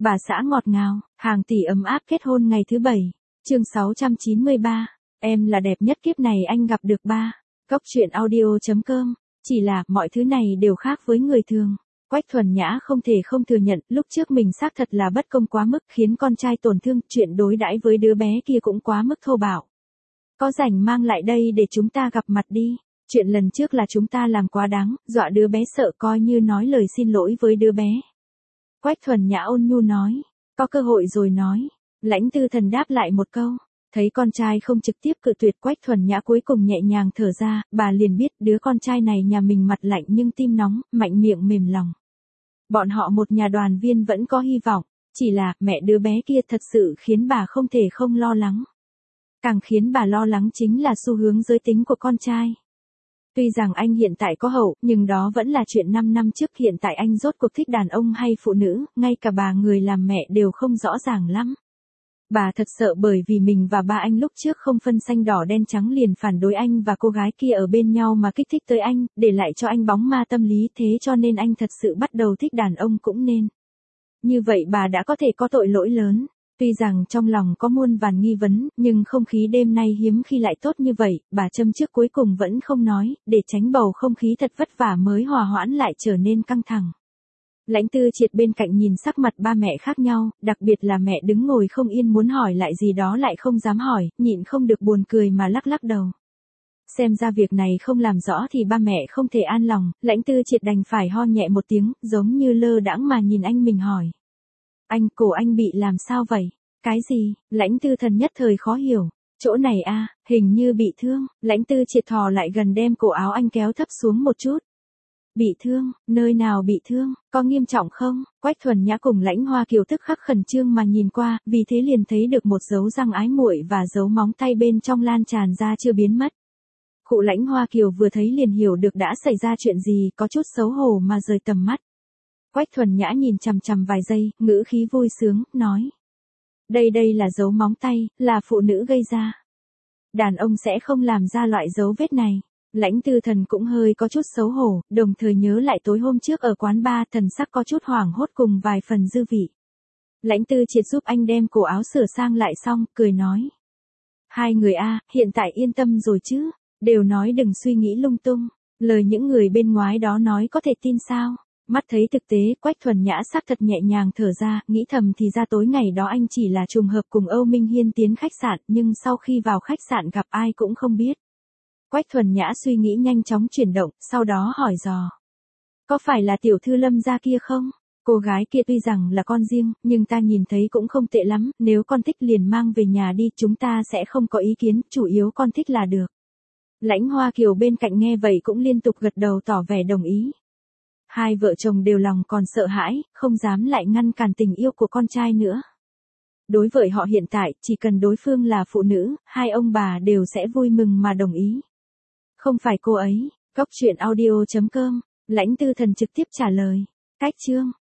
Bà xã ngọt ngào, hàng tỷ ấm áp kết hôn ngày thứ 7. Chương 693. Em là đẹp nhất kiếp này anh gặp được ba. Cốc truyện audio.com. Chỉ là mọi thứ này đều khác với người thường. Quách Thuần Nhã không thể không thừa nhận, lúc trước mình xác thật là bất công quá mức, khiến con trai tổn thương, chuyện đối đãi với đứa bé kia cũng quá mức thô bạo. Có rảnh mang lại đây để chúng ta gặp mặt đi. Chuyện lần trước là chúng ta làm quá đáng, dọa đứa bé sợ, coi như nói lời xin lỗi với đứa bé. Quách Thuần Nhã ôn nhu nói, có cơ hội rồi nói. Lãnh Tư Thần đáp lại một câu. Thấy con trai không trực tiếp cự tuyệt, Quách Thuần Nhã cuối cùng nhẹ nhàng thở ra, bà liền biết đứa con trai này nhà mình mặt lạnh nhưng tim nóng, mạnh miệng mềm lòng. Bọn họ một nhà đoàn viên vẫn có hy vọng, chỉ là mẹ đứa bé kia thật sự khiến bà không thể không lo lắng. Càng khiến bà lo lắng chính là xu hướng giới tính của con trai. Tuy rằng anh hiện tại có hậu, nhưng đó vẫn là chuyện 5 năm trước, hiện tại anh rốt cuộc thích đàn ông hay phụ nữ, ngay cả bà người làm mẹ đều không rõ ràng lắm. Bà thật sợ bởi vì mình và ba anh lúc trước không phân xanh đỏ đen trắng liền phản đối anh và cô gái kia ở bên nhau mà kích thích tới anh, để lại cho anh bóng ma tâm lý, thế cho nên anh thật sự bắt đầu thích đàn ông cũng nên. Như vậy bà đã có thể có tội lỗi lớn. Tuy rằng trong lòng có muôn vàn nghi vấn, nhưng không khí đêm nay hiếm khi lại tốt như vậy, bà châm trước cuối cùng vẫn không nói, để tránh bầu không khí thật vất vả mới hòa hoãn lại trở nên căng thẳng. Lãnh Tư Triệt bên cạnh nhìn sắc mặt ba mẹ khác nhau, đặc biệt là mẹ đứng ngồi không yên muốn hỏi lại gì đó lại không dám hỏi, nhịn không được buồn cười mà lắc lắc đầu. Xem ra việc này không làm rõ thì ba mẹ không thể an lòng, Lãnh Tư Triệt đành phải ho nhẹ một tiếng, giống như lơ đãng mà nhìn anh mình hỏi. Anh, cổ anh bị làm sao vậy? Cái gì? Lãnh Tư Thần nhất thời khó hiểu. Chỗ này a, hình như bị thương. Lãnh Tư Triệt thò lại gần đem cổ áo anh kéo thấp xuống một chút. Bị thương? Nơi nào bị thương? Có nghiêm trọng không? Quách Thuần Nhã cùng Lãnh Hoa Kiều tức khắc khẩn trương mà nhìn qua, vì thế liền thấy được một dấu răng ái muội và dấu móng tay bên trong lan tràn ra chưa biến mất. Cụ Lãnh Hoa Kiều vừa thấy liền hiểu được đã xảy ra chuyện gì, có chút xấu hổ mà rời tầm mắt. Quách Thuần Nhã nhìn chằm chằm vài giây, ngữ khí vui sướng, nói. Đây là dấu móng tay, là phụ nữ gây ra. Đàn ông sẽ không làm ra loại dấu vết này. Lãnh Tư Thần cũng hơi có chút xấu hổ, đồng thời nhớ lại tối hôm trước ở quán bar, thần sắc có chút hoảng hốt cùng vài phần dư vị. Lãnh Tư Triệt giúp anh đem cổ áo sửa sang lại xong, cười nói. Hai người hiện tại yên tâm rồi chứ, đều nói đừng suy nghĩ lung tung, lời những người bên ngoài đó nói có thể tin sao? Mắt thấy thực tế, Quách Thuần Nhã xác thật nhẹ nhàng thở ra, nghĩ thầm thì ra tối ngày đó anh chỉ là trùng hợp cùng Âu Minh Hiên tiến khách sạn, nhưng sau khi vào khách sạn gặp ai cũng không biết. Quách Thuần Nhã suy nghĩ nhanh chóng chuyển động, sau đó hỏi dò. Có phải là tiểu thư Lâm gia kia không? Cô gái kia tuy rằng là con riêng, nhưng ta nhìn thấy cũng không tệ lắm, nếu con thích liền mang về nhà đi, chúng ta sẽ không có ý kiến, chủ yếu con thích là được. Lãnh Hoa Kiều bên cạnh nghe vậy cũng liên tục gật đầu tỏ vẻ đồng ý. Hai vợ chồng đều lòng còn sợ hãi, không dám lại ngăn cản tình yêu của con trai nữa. Đối với họ hiện tại, chỉ cần đối phương là phụ nữ, hai ông bà đều sẽ vui mừng mà đồng ý. Không phải cô ấy. Cốc truyện audio.com. Lãnh Tư Thần trực tiếp trả lời. Cách chương.